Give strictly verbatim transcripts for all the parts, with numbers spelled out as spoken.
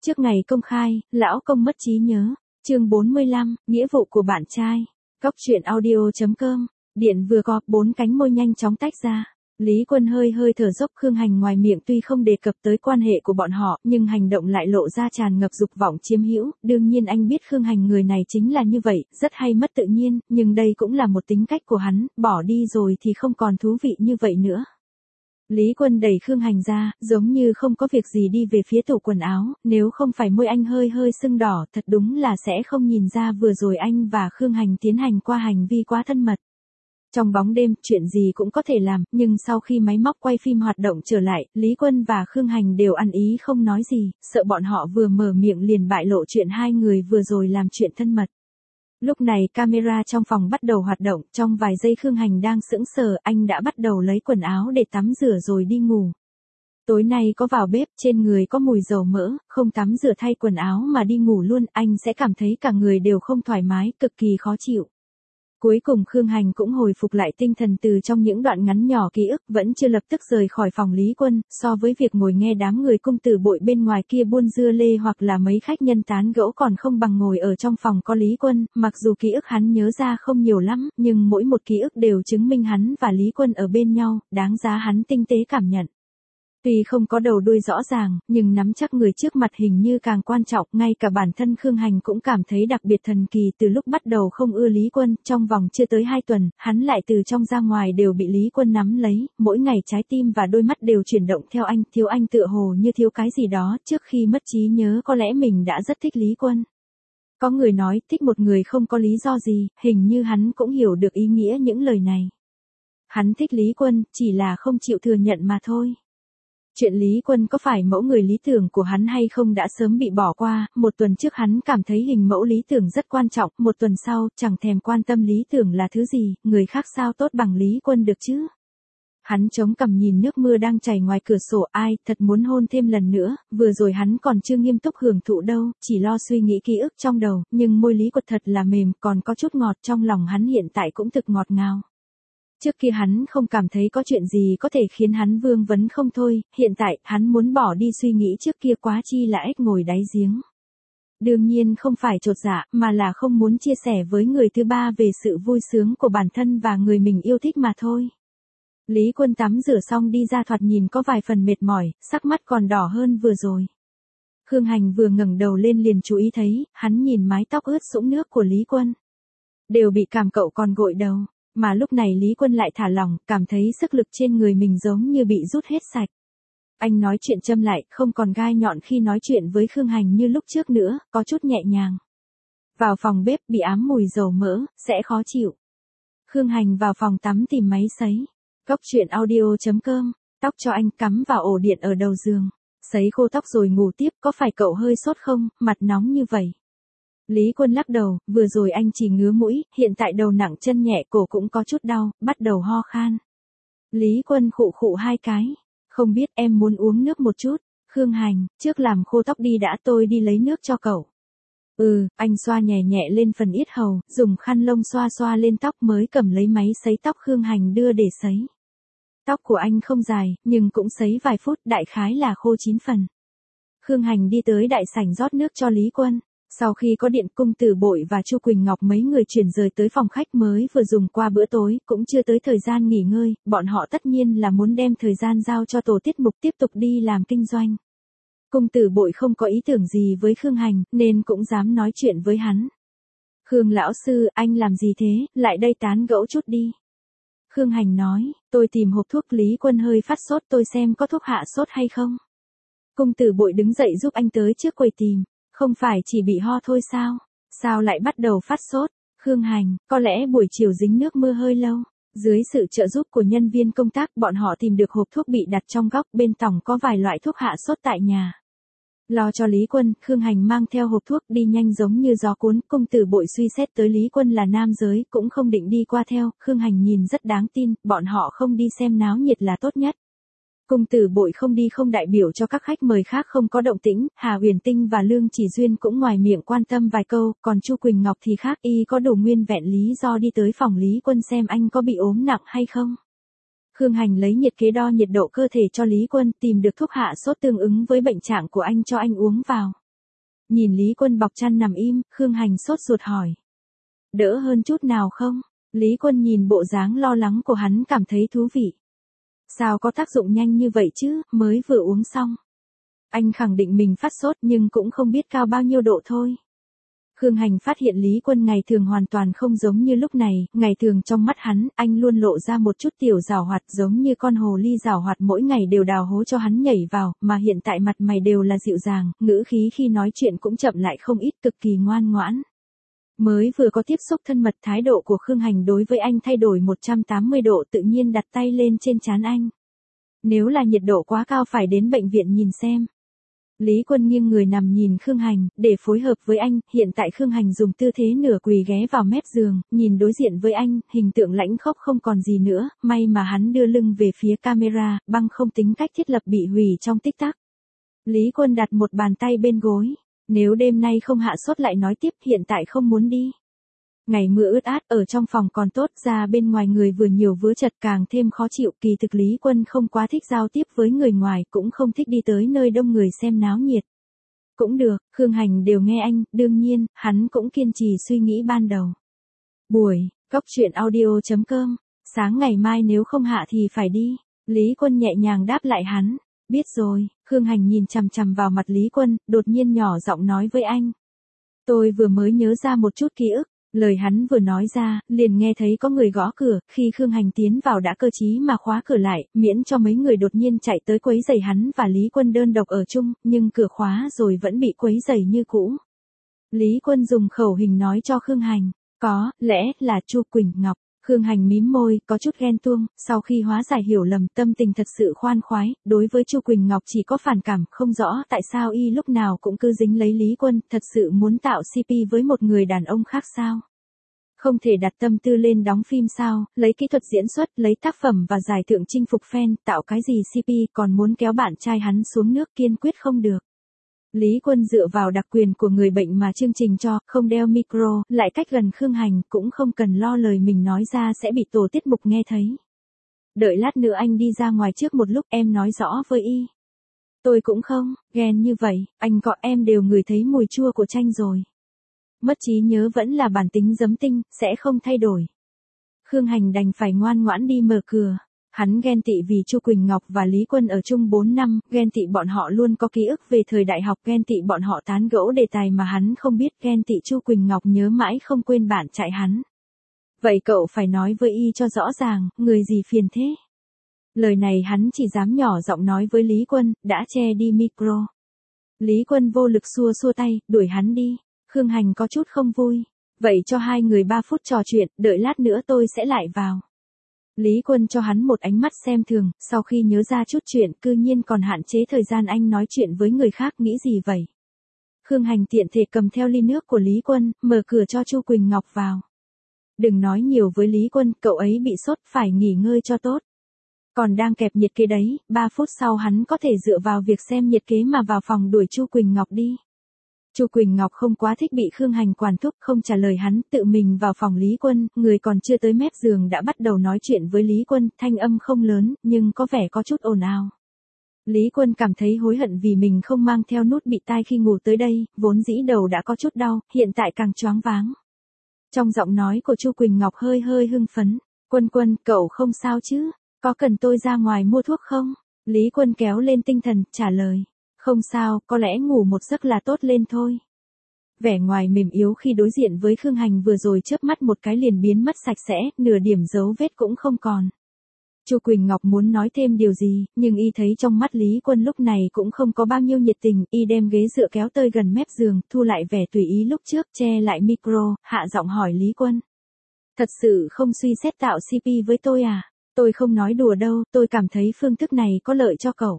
Trước ngày công khai, lão công mất trí nhớ. Chương bốn mươi lăm, nghĩa vụ của bạn trai. Góc truyện audio chấm com. Điện vừa có, bốn cánh môi nhanh chóng tách ra. Lý Quân hơi hơi thở dốc, Khương Hành ngoài miệng tuy không đề cập tới quan hệ của bọn họ, nhưng hành động lại lộ ra tràn ngập dục vọng chiếm hữu. Đương nhiên anh biết Khương Hành người này chính là như vậy, rất hay mất tự nhiên, nhưng đây cũng là một tính cách của hắn, bỏ đi rồi thì không còn thú vị như vậy nữa. Lý Quân đẩy Khương Hành ra, giống như không có việc gì đi về phía tủ quần áo, nếu không phải môi anh hơi hơi sưng đỏ, thật đúng là sẽ không nhìn ra vừa rồi anh và Khương Hành tiến hành qua hành vi quá thân mật. Trong bóng đêm, chuyện gì cũng có thể làm, nhưng sau khi máy móc quay phim hoạt động trở lại, Lý Quân và Khương Hành đều ăn ý không nói gì, sợ bọn họ vừa mở miệng liền bại lộ chuyện hai người vừa rồi làm chuyện thân mật. Lúc này camera trong phòng bắt đầu hoạt động, trong vài giây Khương Hành đang sững sờ, anh đã bắt đầu lấy quần áo để tắm rửa rồi đi ngủ. Tối nay có vào bếp, trên người có mùi dầu mỡ, không tắm rửa thay quần áo mà đi ngủ luôn, anh sẽ cảm thấy cả người đều không thoải mái, cực kỳ khó chịu. Cuối cùng Khương Hành cũng hồi phục lại tinh thần từ trong những đoạn ngắn nhỏ ký ức, vẫn chưa lập tức rời khỏi phòng Lý Quân, so với việc ngồi nghe đám người cung tử bội bên ngoài kia buôn dưa lê hoặc là mấy khách nhân tán gẫu còn không bằng ngồi ở trong phòng có Lý Quân, mặc dù ký ức hắn nhớ ra không nhiều lắm, nhưng mỗi một ký ức đều chứng minh hắn và Lý Quân ở bên nhau, đáng giá hắn tinh tế cảm nhận. Tuy không có đầu đuôi rõ ràng, nhưng nắm chắc người trước mặt hình như càng quan trọng, ngay cả bản thân Khương Hành cũng cảm thấy đặc biệt thần kỳ. Từ lúc bắt đầu không ưa Lý Quân, trong vòng chưa tới hai tuần, hắn lại từ trong ra ngoài đều bị Lý Quân nắm lấy, mỗi ngày trái tim và đôi mắt đều chuyển động theo anh, thiếu anh tựa hồ như thiếu cái gì đó, trước khi mất trí nhớ có lẽ mình đã rất thích Lý Quân. Có người nói, thích một người không có lý do gì, hình như hắn cũng hiểu được ý nghĩa những lời này. Hắn thích Lý Quân, chỉ là không chịu thừa nhận mà thôi. Chuyện Lý Quân có phải mẫu người lý tưởng của hắn hay không đã sớm bị bỏ qua, một tuần trước hắn cảm thấy hình mẫu lý tưởng rất quan trọng, một tuần sau, chẳng thèm quan tâm lý tưởng là thứ gì, người khác sao tốt bằng Lý Quân được chứ. Hắn chống cằm nhìn nước mưa đang chảy ngoài cửa sổ, ai, thật muốn hôn thêm lần nữa, vừa rồi hắn còn chưa nghiêm túc hưởng thụ đâu, chỉ lo suy nghĩ ký ức trong đầu, nhưng môi Lý Quật thật là mềm, còn có chút ngọt, trong lòng hắn hiện tại cũng thực ngọt ngào. Trước kia hắn không cảm thấy có chuyện gì có thể khiến hắn vương vấn không thôi, hiện tại, hắn muốn bỏ đi suy nghĩ trước kia quá chi là ếch ngồi đáy giếng. Đương nhiên không phải chột dạ, mà là không muốn chia sẻ với người thứ ba về sự vui sướng của bản thân và người mình yêu thích mà thôi. Lý Quân tắm rửa xong đi ra thoạt nhìn có vài phần mệt mỏi, sắc mắt còn đỏ hơn vừa rồi. Khương Hành vừa ngẩng đầu lên liền chú ý thấy, hắn nhìn mái tóc ướt sũng nước của Lý Quân. Đều bị cảm cậu còn gội đầu. Mà lúc này Lý Quân lại thả lỏng, cảm thấy sức lực trên người mình giống như bị rút hết sạch. Anh nói chuyện châm lại, không còn gai nhọn khi nói chuyện với Khương Hành như lúc trước nữa, có chút nhẹ nhàng. Vào phòng bếp bị ám mùi dầu mỡ, sẽ khó chịu. Khương Hành vào phòng tắm tìm máy sấy. Góc truyện audio chấm com, tóc cho anh cắm vào ổ điện ở đầu giường. Sấy khô tóc rồi ngủ tiếp, có phải cậu hơi sốt không, mặt nóng như vậy? Lý Quân lắc đầu, vừa rồi anh chỉ ngứa mũi, hiện tại đầu nặng chân nhẹ, cổ cũng có chút đau, bắt đầu ho khan. Lý Quân khụ khụ hai cái, không biết em muốn uống nước một chút. Khương Hành, trước làm khô tóc đi đã, tôi đi lấy nước cho cậu. Ừ, anh xoa nhẹ nhẹ lên phần yết hầu, dùng khăn lông xoa xoa lên tóc mới cầm lấy máy sấy tóc Khương Hành đưa để sấy. Tóc của anh không dài, nhưng cũng sấy vài phút, đại khái là khô chín phần. Khương Hành đi tới đại sảnh rót nước cho Lý Quân. Sau khi có điện, cung tử bội và Chu Quỳnh Ngọc mấy người chuyển rời tới phòng khách mới vừa dùng qua bữa tối, cũng chưa tới thời gian nghỉ ngơi, bọn họ tất nhiên là muốn đem thời gian giao cho tổ tiết mục tiếp tục đi làm kinh doanh. Cung tử bội không có ý tưởng gì với Khương Hành, nên cũng dám nói chuyện với hắn. Khương lão sư, anh làm gì thế, lại đây tán gẫu chút đi. Khương Hành nói, tôi tìm hộp thuốc. Lý Quân hơi phát sốt, tôi xem có thuốc hạ sốt hay không. Cung tử bội đứng dậy giúp anh tới trước quầy tìm. Không phải chỉ bị ho thôi sao? Sao lại bắt đầu phát sốt? Khương Hành, có lẽ buổi chiều dính nước mưa hơi lâu. Dưới sự trợ giúp của nhân viên công tác, bọn họ tìm được hộp thuốc bị đặt trong góc, bên tổng có vài loại thuốc hạ sốt tại nhà. Lo cho Lý Quân, Khương Hành mang theo hộp thuốc đi nhanh giống như gió cuốn, cung tử bội suy xét tới Lý Quân là nam giới, cũng không định đi qua theo, Khương Hành nhìn rất đáng tin, bọn họ không đi xem náo nhiệt là tốt nhất. Cung tử bội không đi không đại biểu cho các khách mời khác không có động tĩnh, Hà Huyền Tinh và Lương Chỉ Duyên cũng ngoài miệng quan tâm vài câu, còn Chu Quỳnh Ngọc thì khác, y có đủ nguyên vẹn lý do đi tới phòng Lý Quân xem anh có bị ốm nặng hay không. Khương Hành lấy nhiệt kế đo nhiệt độ cơ thể cho Lý Quân, tìm được thuốc hạ sốt tương ứng với bệnh trạng của anh cho anh uống vào. Nhìn Lý Quân bọc chăn nằm im, Khương Hành sốt ruột hỏi. Đỡ hơn chút nào không? Lý Quân nhìn bộ dáng lo lắng của hắn cảm thấy thú vị. Sao có tác dụng nhanh như vậy chứ, mới vừa uống xong. Anh khẳng định mình phát sốt nhưng cũng không biết cao bao nhiêu độ thôi. Khương Hành phát hiện Lý Quân ngày thường hoàn toàn không giống như lúc này, ngày thường trong mắt hắn, anh luôn lộ ra một chút tiểu giảo hoạt giống như con hồ ly giảo hoạt mỗi ngày đều đào hố cho hắn nhảy vào, mà hiện tại mặt mày đều là dịu dàng, ngữ khí khi nói chuyện cũng chậm lại không ít, cực kỳ ngoan ngoãn. Mới vừa có tiếp xúc thân mật, thái độ của Khương Hành đối với anh thay đổi một trăm tám mươi độ, tự nhiên đặt tay lên trên trán anh. Nếu là nhiệt độ quá cao phải đến bệnh viện nhìn xem. Lý Quân nghiêng người nằm nhìn Khương Hành, để phối hợp với anh, hiện tại Khương Hành dùng tư thế nửa quỳ ghé vào mép giường, nhìn đối diện với anh, hình tượng lãnh khốc không còn gì nữa, may mà hắn đưa lưng về phía camera, băng không tính cách thiết lập bị hủy trong tích tắc. Lý Quân đặt một bàn tay bên gối, nếu đêm nay không hạ sốt lại nói tiếp, hiện tại không muốn đi. Ngày mưa ướt át, ở trong phòng còn tốt, ra bên ngoài người vừa nhiều vứa chật càng thêm khó chịu. Kỳ thực Lý Quân không quá thích giao tiếp với người ngoài, cũng không thích đi tới nơi đông người xem náo nhiệt. Cũng được, Khương Hành đều nghe anh, đương nhiên, hắn cũng kiên trì suy nghĩ ban đầu. Buổi, cốc truyện audio chấm com, sáng ngày mai nếu không hạ thì phải đi. Lý Quân nhẹ nhàng đáp lại hắn, biết rồi. Khương Hành nhìn chằm chằm vào mặt Lý Quân, đột nhiên nhỏ giọng nói với anh. Tôi vừa mới nhớ ra một chút ký ức. Lời hắn vừa nói ra, liền nghe thấy có người gõ cửa, khi Khương Hành tiến vào đã cơ trí mà khóa cửa lại, miễn cho mấy người đột nhiên chạy tới quấy rầy hắn và Lý Quân đơn độc ở chung, nhưng cửa khóa rồi vẫn bị quấy rầy như cũ. Lý Quân dùng khẩu hình nói cho Khương Hành, có, lẽ là Chu Quỳnh Ngọc. Khương Hành mím môi, có chút ghen tuông, sau khi hóa giải hiểu lầm, tâm tình thật sự khoan khoái, đối với Chu Quỳnh Ngọc chỉ có phản cảm, không rõ tại sao y lúc nào cũng cứ dính lấy Lý Quân, thật sự muốn tạo xê pê với một người đàn ông khác sao? Không thể đặt tâm tư lên đóng phim sao, lấy kỹ thuật diễn xuất, lấy tác phẩm và giải thưởng chinh phục fan, tạo cái gì xê pê, còn muốn kéo bạn trai hắn xuống nước, kiên quyết không được. Lý Quân dựa vào đặc quyền của người bệnh mà chương trình cho, không đeo micro, lại cách gần Khương Hành, cũng không cần lo lời mình nói ra sẽ bị tổ tiết mục nghe thấy. Đợi lát nữa anh đi ra ngoài trước một lúc, em nói rõ với y. Tôi cũng không, ghen như vậy, anh gọi em đều ngửi thấy mùi chua của chanh rồi. Mất trí nhớ vẫn là bản tính giấm tinh, sẽ không thay đổi. Khương Hành đành phải ngoan ngoãn đi mở cửa. Hắn ghen tị vì Chu Quỳnh Ngọc và Lý Quân ở chung bốn năm, ghen tị bọn họ luôn có ký ức về thời đại học, ghen tị bọn họ tán gẫu đề tài mà hắn không biết, ghen tị Chu Quỳnh Ngọc nhớ mãi không quên bạn trai hắn. Vậy cậu phải nói với y cho rõ ràng, người gì phiền thế? Lời này hắn chỉ dám nhỏ giọng nói với Lý Quân, đã che đi micro. Lý Quân vô lực xua xua tay, đuổi hắn đi. Khương Hành có chút không vui. Vậy cho hai người ba phút trò chuyện, đợi lát nữa tôi sẽ lại vào. Lý Quân cho hắn một ánh mắt xem thường, sau khi nhớ ra chút chuyện, cư nhiên còn hạn chế thời gian anh nói chuyện với người khác, nghĩ gì vậy? Khương Hành tiện thể cầm theo ly nước của Lý Quân, mở cửa cho Chu Quỳnh Ngọc vào. Đừng nói nhiều với Lý Quân, cậu ấy bị sốt, phải nghỉ ngơi cho tốt. Còn đang kẹp nhiệt kế đấy, ba phút sau hắn có thể dựa vào việc xem nhiệt kế mà vào phòng đuổi Chu Quỳnh Ngọc đi. Chu Quỳnh Ngọc không quá thích bị Khương Hành quản thúc, không trả lời hắn, tự mình vào phòng Lý Quân, người còn chưa tới mép giường đã bắt đầu nói chuyện với Lý Quân, thanh âm không lớn, nhưng có vẻ có chút ồn ào. Lý Quân cảm thấy hối hận vì mình không mang theo nút bịt tai khi ngủ tới đây, vốn dĩ đầu đã có chút đau, hiện tại càng choáng váng. Trong giọng nói của Chu Quỳnh Ngọc hơi hơi hưng phấn, Quân Quân, cậu không sao chứ, có cần tôi ra ngoài mua thuốc không? Lý Quân kéo lên tinh thần, trả lời. Không sao, có lẽ ngủ một giấc là tốt lên thôi. Vẻ ngoài mềm yếu khi đối diện với Khương Hành vừa rồi chớp mắt một cái liền biến mất sạch sẽ, nửa điểm dấu vết cũng không còn. Chu Quỳnh Ngọc muốn nói thêm điều gì, nhưng y thấy trong mắt Lý Quân lúc này cũng không có bao nhiêu nhiệt tình, y đem ghế dựa kéo tới gần mép giường, thu lại vẻ tùy ý lúc trước, che lại micro, hạ giọng hỏi Lý Quân. Thật sự không suy xét tạo xê pê với tôi à? Tôi không nói đùa đâu, tôi cảm thấy phương thức này có lợi cho cậu.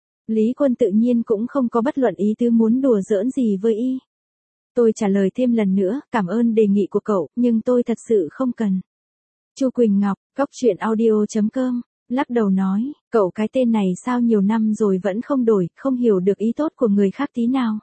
Lý Quân tự nhiên cũng không có bất luận ý tứ muốn đùa giỡn gì với y. Tôi trả lời thêm lần nữa, cảm ơn đề nghị của cậu, nhưng tôi thật sự không cần. Chu Quỳnh Ngọc, cốc truyện audio chấm com, lắc đầu nói, cậu cái tên này sao nhiều năm rồi vẫn không đổi, không hiểu được ý tốt của người khác tí nào.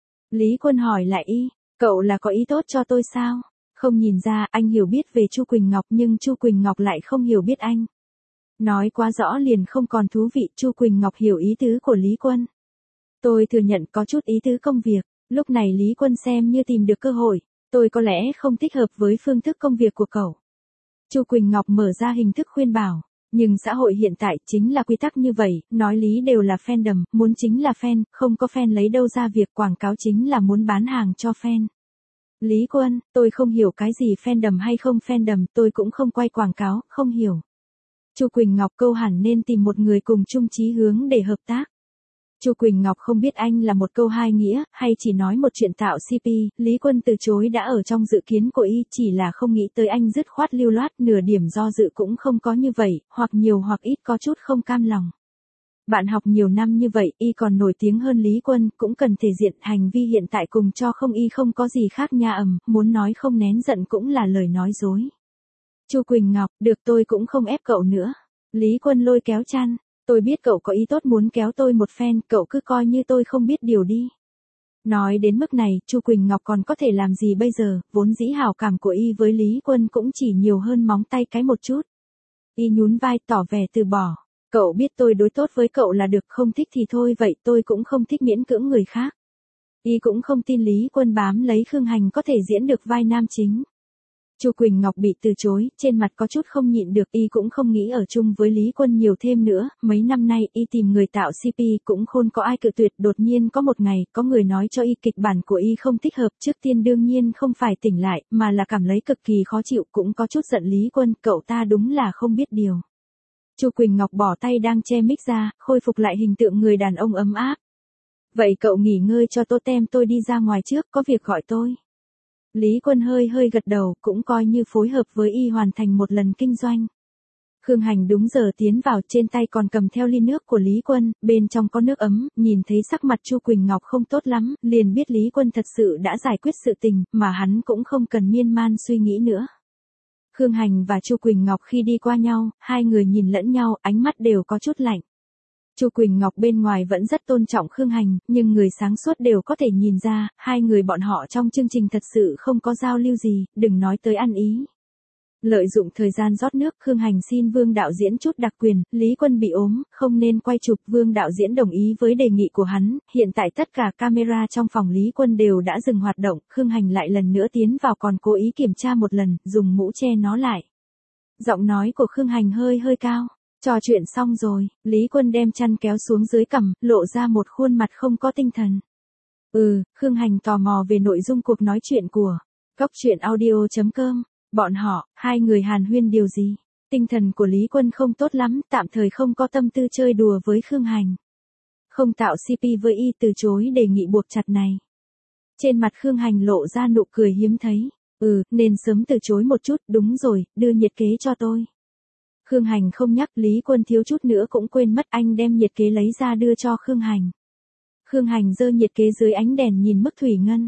Lý Quân hỏi lại y, cậu là có ý tốt cho tôi sao? Không nhìn ra, anh hiểu biết về Chu Quỳnh Ngọc nhưng Chu Quỳnh Ngọc lại không hiểu biết anh. Nói quá rõ liền không còn thú vị, Chu Quỳnh Ngọc hiểu ý tứ của Lý Quân. Tôi thừa nhận có chút ý tứ công việc. Lúc này Lý Quân xem như tìm được cơ hội, tôi có lẽ không thích hợp với phương thức công việc của cậu. Chu Quỳnh Ngọc mở ra hình thức khuyên bảo, nhưng xã hội hiện tại chính là quy tắc như vậy, nói lý đều là fandom, muốn chính là fan, không có fan lấy đâu ra việc quảng cáo chính là muốn bán hàng cho fan. Lý Quân, tôi không hiểu cái gì fandom hay không fandom, tôi cũng không quay quảng cáo, không hiểu. Chu Quỳnh Ngọc câu hẳn nên tìm một người cùng chung chí hướng để hợp tác. Chu Quỳnh Ngọc không biết anh là một câu hai nghĩa, hay chỉ nói một chuyện tạo xê pê, Lý Quân từ chối đã ở trong dự kiến của y, chỉ là không nghĩ tới anh dứt khoát lưu loát, nửa điểm do dự cũng không có như vậy, hoặc nhiều hoặc ít có chút không cam lòng. Bạn học nhiều năm như vậy, y còn nổi tiếng hơn Lý Quân, cũng cần thể diện, hành vi hiện tại cùng cho không y không có gì khác nha ầm, muốn nói không nén giận cũng là lời nói dối. Chu Quỳnh Ngọc, được tôi cũng không ép cậu nữa. Lý Quân lôi kéo chăn. Tôi biết cậu có ý tốt muốn kéo tôi một phen, cậu cứ coi như tôi không biết điều đi. Nói đến mức này, Chu Quỳnh Ngọc còn có thể làm gì bây giờ, vốn dĩ hảo cảm của y với Lý Quân cũng chỉ nhiều hơn móng tay cái một chút. Y nhún vai tỏ vẻ từ bỏ. Cậu biết tôi đối tốt với cậu là được, không thích thì thôi vậy, tôi cũng không thích miễn cưỡng người khác. Y cũng không tin Lý Quân bám lấy Khương Hành có thể diễn được vai nam chính. Chu Quỳnh Ngọc bị từ chối, trên mặt có chút không nhịn được, y cũng không nghĩ ở chung với Lý Quân nhiều thêm nữa, mấy năm nay y tìm người tạo xê pê cũng khôn có ai cự tuyệt, đột nhiên có một ngày, có người nói cho y kịch bản của y không thích hợp, trước tiên đương nhiên không phải tỉnh lại, mà là cảm lấy cực kỳ khó chịu, cũng có chút giận Lý Quân, cậu ta đúng là không biết điều. Chu Quỳnh Ngọc bỏ tay đang che mic ra, khôi phục lại hình tượng người đàn ông ấm áp. Vậy cậu nghỉ ngơi cho tốt tem, tôi đi ra ngoài trước, có việc gọi tôi. Lý Quân hơi hơi gật đầu, cũng coi như phối hợp với y hoàn thành một lần kinh doanh. Khương Hành đúng giờ tiến vào, trên tay còn cầm theo ly nước của Lý Quân, bên trong có nước ấm, nhìn thấy sắc mặt Chu Quỳnh Ngọc không tốt lắm, liền biết Lý Quân thật sự đã giải quyết sự tình, mà hắn cũng không cần miên man suy nghĩ nữa. Khương Hành và Chu Quỳnh Ngọc khi đi qua nhau, hai người nhìn lẫn nhau, ánh mắt đều có chút lạnh. Chu Quỳnh Ngọc bên ngoài vẫn rất tôn trọng Khương Hành, nhưng người sáng suốt đều có thể nhìn ra, hai người bọn họ trong chương trình thật sự không có giao lưu gì, đừng nói tới ăn ý. Lợi dụng thời gian rót nước, Khương Hành xin Vương đạo diễn chút đặc quyền, Lý Quân bị ốm, không nên quay chụp, Vương đạo diễn đồng ý với đề nghị của hắn, hiện tại tất cả camera trong phòng Lý Quân đều đã dừng hoạt động, Khương Hành lại lần nữa tiến vào còn cố ý kiểm tra một lần, dùng mũ che nó lại. Giọng nói của Khương Hành hơi hơi cao. Trò chuyện xong rồi, Lý Quân đem chăn kéo xuống dưới cằm, lộ ra một khuôn mặt không có tinh thần. Ừ, Khương Hành tò mò về nội dung cuộc nói chuyện của Cóc Truyện Audio chấm com. Bọn họ, hai người hàn huyên điều gì? Tinh thần của Lý Quân không tốt lắm, tạm thời không có tâm tư chơi đùa với Khương Hành. Không tạo xê pê với y, từ chối đề nghị buộc chặt này. Trên mặt Khương Hành lộ ra nụ cười hiếm thấy. Ừ, nên sớm từ chối một chút, đúng rồi, đưa nhiệt kế cho tôi. Khương Hành không nhắc, Lý Quân thiếu chút nữa cũng quên mất, anh đem nhiệt kế lấy ra đưa cho Khương Hành. Khương Hành giơ nhiệt kế dưới ánh đèn nhìn mức thủy ngân.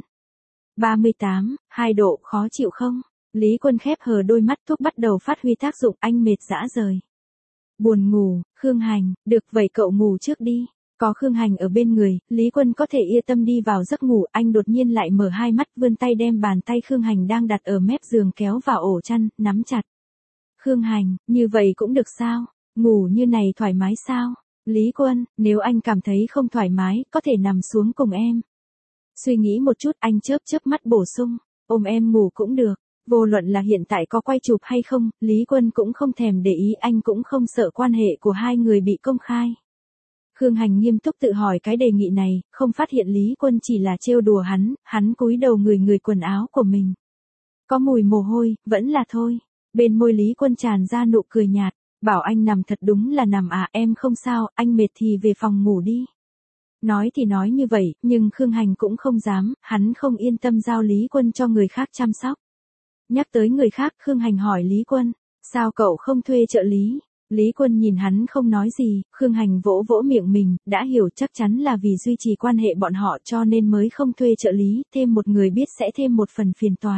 ba mươi tám, hai độ, khó chịu không? Lý Quân khép hờ đôi mắt, thuốc bắt đầu phát huy tác dụng, anh mệt rã rời. Buồn ngủ, Khương Hành, được vậy cậu ngủ trước đi. Có Khương Hành ở bên người, Lý Quân có thể yên tâm đi vào giấc ngủ, anh đột nhiên lại mở hai mắt, vươn tay đem bàn tay Khương Hành đang đặt ở mép giường kéo vào ổ chăn, nắm chặt. Khương Hành, như vậy cũng được sao? Ngủ như này thoải mái sao? Lý Quân, nếu anh cảm thấy không thoải mái, có thể nằm xuống cùng em. Suy nghĩ một chút, anh chớp chớp mắt bổ sung, ôm em ngủ cũng được. Vô luận là hiện tại có quay chụp hay không, Lý Quân cũng không thèm để ý, anh cũng không sợ quan hệ của hai người bị công khai. Khương Hành nghiêm túc tự hỏi cái đề nghị này, không phát hiện Lý Quân chỉ là trêu đùa hắn, hắn cúi đầu ngửi ngửi quần áo của mình. Có mùi mồ hôi, vẫn là thôi. Bên môi Lý Quân tràn ra nụ cười nhạt, bảo anh nằm thật đúng là nằm à, em không sao, anh mệt thì về phòng ngủ đi. Nói thì nói như vậy, nhưng Khương Hành cũng không dám, hắn không yên tâm giao Lý Quân cho người khác chăm sóc. Nhắc tới người khác, Khương Hành hỏi Lý Quân, sao cậu không thuê trợ lý? Lý Quân nhìn hắn không nói gì, Khương Hành vỗ vỗ miệng mình, đã hiểu chắc chắn là vì duy trì quan hệ bọn họ cho nên mới không thuê trợ lý, thêm một người biết sẽ thêm một phần phiền toái.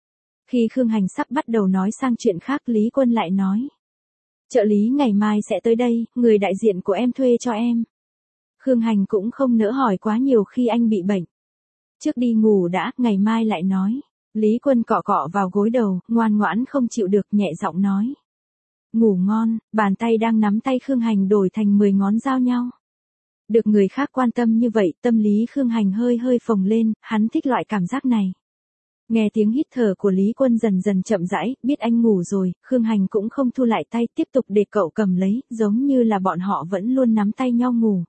Khi Khương Hành sắp bắt đầu nói sang chuyện khác, Lý Quân lại nói. Trợ lý ngày mai sẽ tới đây, người đại diện của em thuê cho em. Khương Hành cũng không nỡ hỏi quá nhiều khi anh bị bệnh. Trước đi ngủ đã, ngày mai lại nói. Lý Quân cọ cọ vào gối đầu, ngoan ngoãn không chịu được, nhẹ giọng nói. Ngủ ngon, bàn tay đang nắm tay Khương Hành đổi thành mười ngón giao nhau. Được người khác quan tâm như vậy, tâm lý Khương Hành hơi hơi phồng lên, hắn thích loại cảm giác này. Nghe tiếng hít thở của Lý Quân dần dần chậm rãi, biết anh ngủ rồi, Khương Hành cũng không thu lại tay, tiếp tục để cậu cầm lấy, giống như là bọn họ vẫn luôn nắm tay nhau ngủ.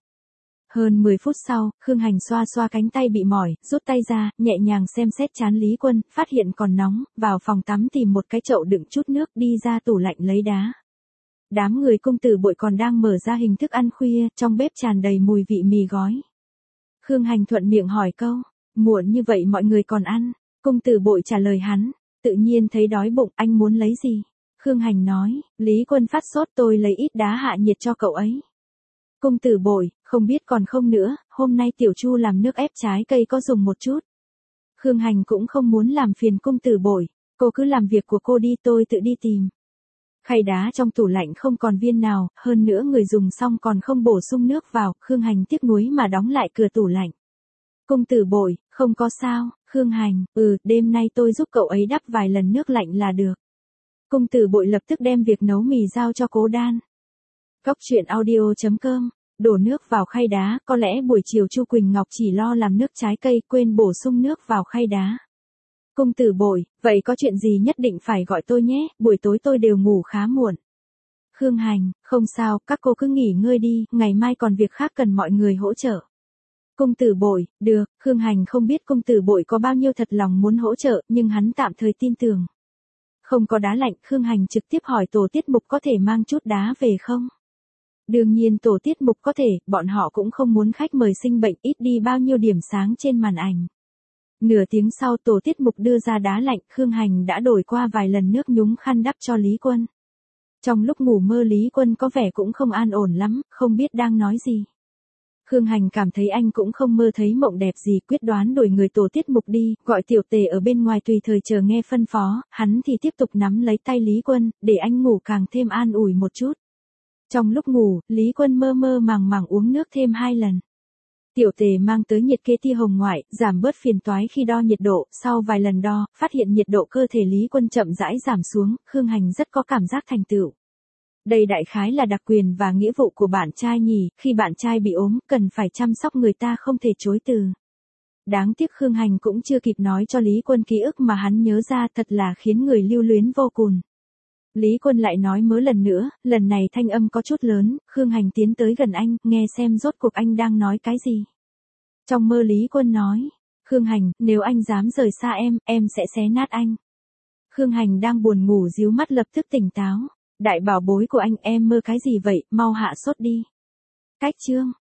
Hơn mười phút sau, Khương Hành xoa xoa cánh tay bị mỏi, rút tay ra, nhẹ nhàng xem xét trán Lý Quân, phát hiện còn nóng, vào phòng tắm tìm một cái chậu đựng chút nước, đi ra tủ lạnh lấy đá. Đám người cung tử bội còn đang mở ra hình thức ăn khuya, trong bếp tràn đầy mùi vị mì gói. Khương Hành thuận miệng hỏi câu, muộn như vậy mọi người còn ăn? Cung tử bội trả lời hắn, tự nhiên thấy đói bụng, anh muốn lấy gì? Khương Hành nói, Lý Quân phát sốt tôi lấy ít đá hạ nhiệt cho cậu ấy. Cung tử bội, không biết còn không nữa, hôm nay Tiểu Chu làm nước ép trái cây có dùng một chút. Khương Hành cũng không muốn làm phiền cung tử bội, cô cứ làm việc của cô đi, tôi tự đi tìm. Khay đá trong tủ lạnh không còn viên nào, hơn nữa người dùng xong còn không bổ sung nước vào, Khương Hành tiếc nuối mà đóng lại cửa tủ lạnh. Cung tử bội, không có sao, Khương Hành, ừ, đêm nay tôi giúp cậu ấy đắp vài lần nước lạnh là được. Cung tử bội lập tức đem việc nấu mì giao cho Cố Đan. Cóc truyện audio chấm com, đổ nước vào khay đá, có lẽ buổi chiều Chu Quỳnh Ngọc chỉ lo làm nước trái cây, quên bổ sung nước vào khay đá. Cung tử bội, vậy có chuyện gì nhất định phải gọi tôi nhé, buổi tối tôi đều ngủ khá muộn. Khương Hành, không sao, các cô cứ nghỉ ngơi đi, ngày mai còn việc khác cần mọi người hỗ trợ. Cung tử bội, được, Khương Hành không biết cung tử bội có bao nhiêu thật lòng muốn hỗ trợ, nhưng hắn tạm thời tin tưởng. Không có đá lạnh, Khương Hành trực tiếp hỏi tổ tiết mục có thể mang chút đá về không? Đương nhiên tổ tiết mục có thể, bọn họ cũng không muốn khách mời sinh bệnh, ít đi bao nhiêu điểm sáng trên màn ảnh. Nửa tiếng sau tổ tiết mục đưa ra đá lạnh, Khương Hành đã đổi qua vài lần nước nhúng khăn đắp cho Lý Quân. Trong lúc ngủ mơ Lý Quân có vẻ cũng không an ổn lắm, không biết đang nói gì. Khương Hành cảm thấy anh cũng không mơ thấy mộng đẹp gì, quyết đoán đổi người tổ tiết mục đi, gọi Tiểu Tề ở bên ngoài tùy thời chờ nghe phân phó, hắn thì tiếp tục nắm lấy tay Lý Quân, để anh ngủ càng thêm an ủi một chút. Trong lúc ngủ, Lý Quân mơ mơ màng màng uống nước thêm hai lần. Tiểu Tề mang tới nhiệt kê tia hồng ngoại, giảm bớt phiền toái khi đo nhiệt độ, sau vài lần đo, phát hiện nhiệt độ cơ thể Lý Quân chậm rãi giảm xuống, Khương Hành rất có cảm giác thành tựu. Đây đại khái là đặc quyền và nghĩa vụ của bạn trai nhỉ, khi bạn trai bị ốm, cần phải chăm sóc người ta không thể chối từ. Đáng tiếc Khương Hành cũng chưa kịp nói cho Lý Quân ký ức mà hắn nhớ ra, thật là khiến người lưu luyến vô cùng. Lý Quân lại nói mớ lần nữa, lần này thanh âm có chút lớn, Khương Hành tiến tới gần anh, nghe xem rốt cuộc anh đang nói cái gì. Trong mơ Lý Quân nói, Khương Hành, nếu anh dám rời xa em, em sẽ xé nát anh. Khương Hành đang buồn ngủ díu mắt lập tức tỉnh táo. Đại bảo bối của anh, em mơ cái gì vậy, mau hạ sốt đi. Cách chương.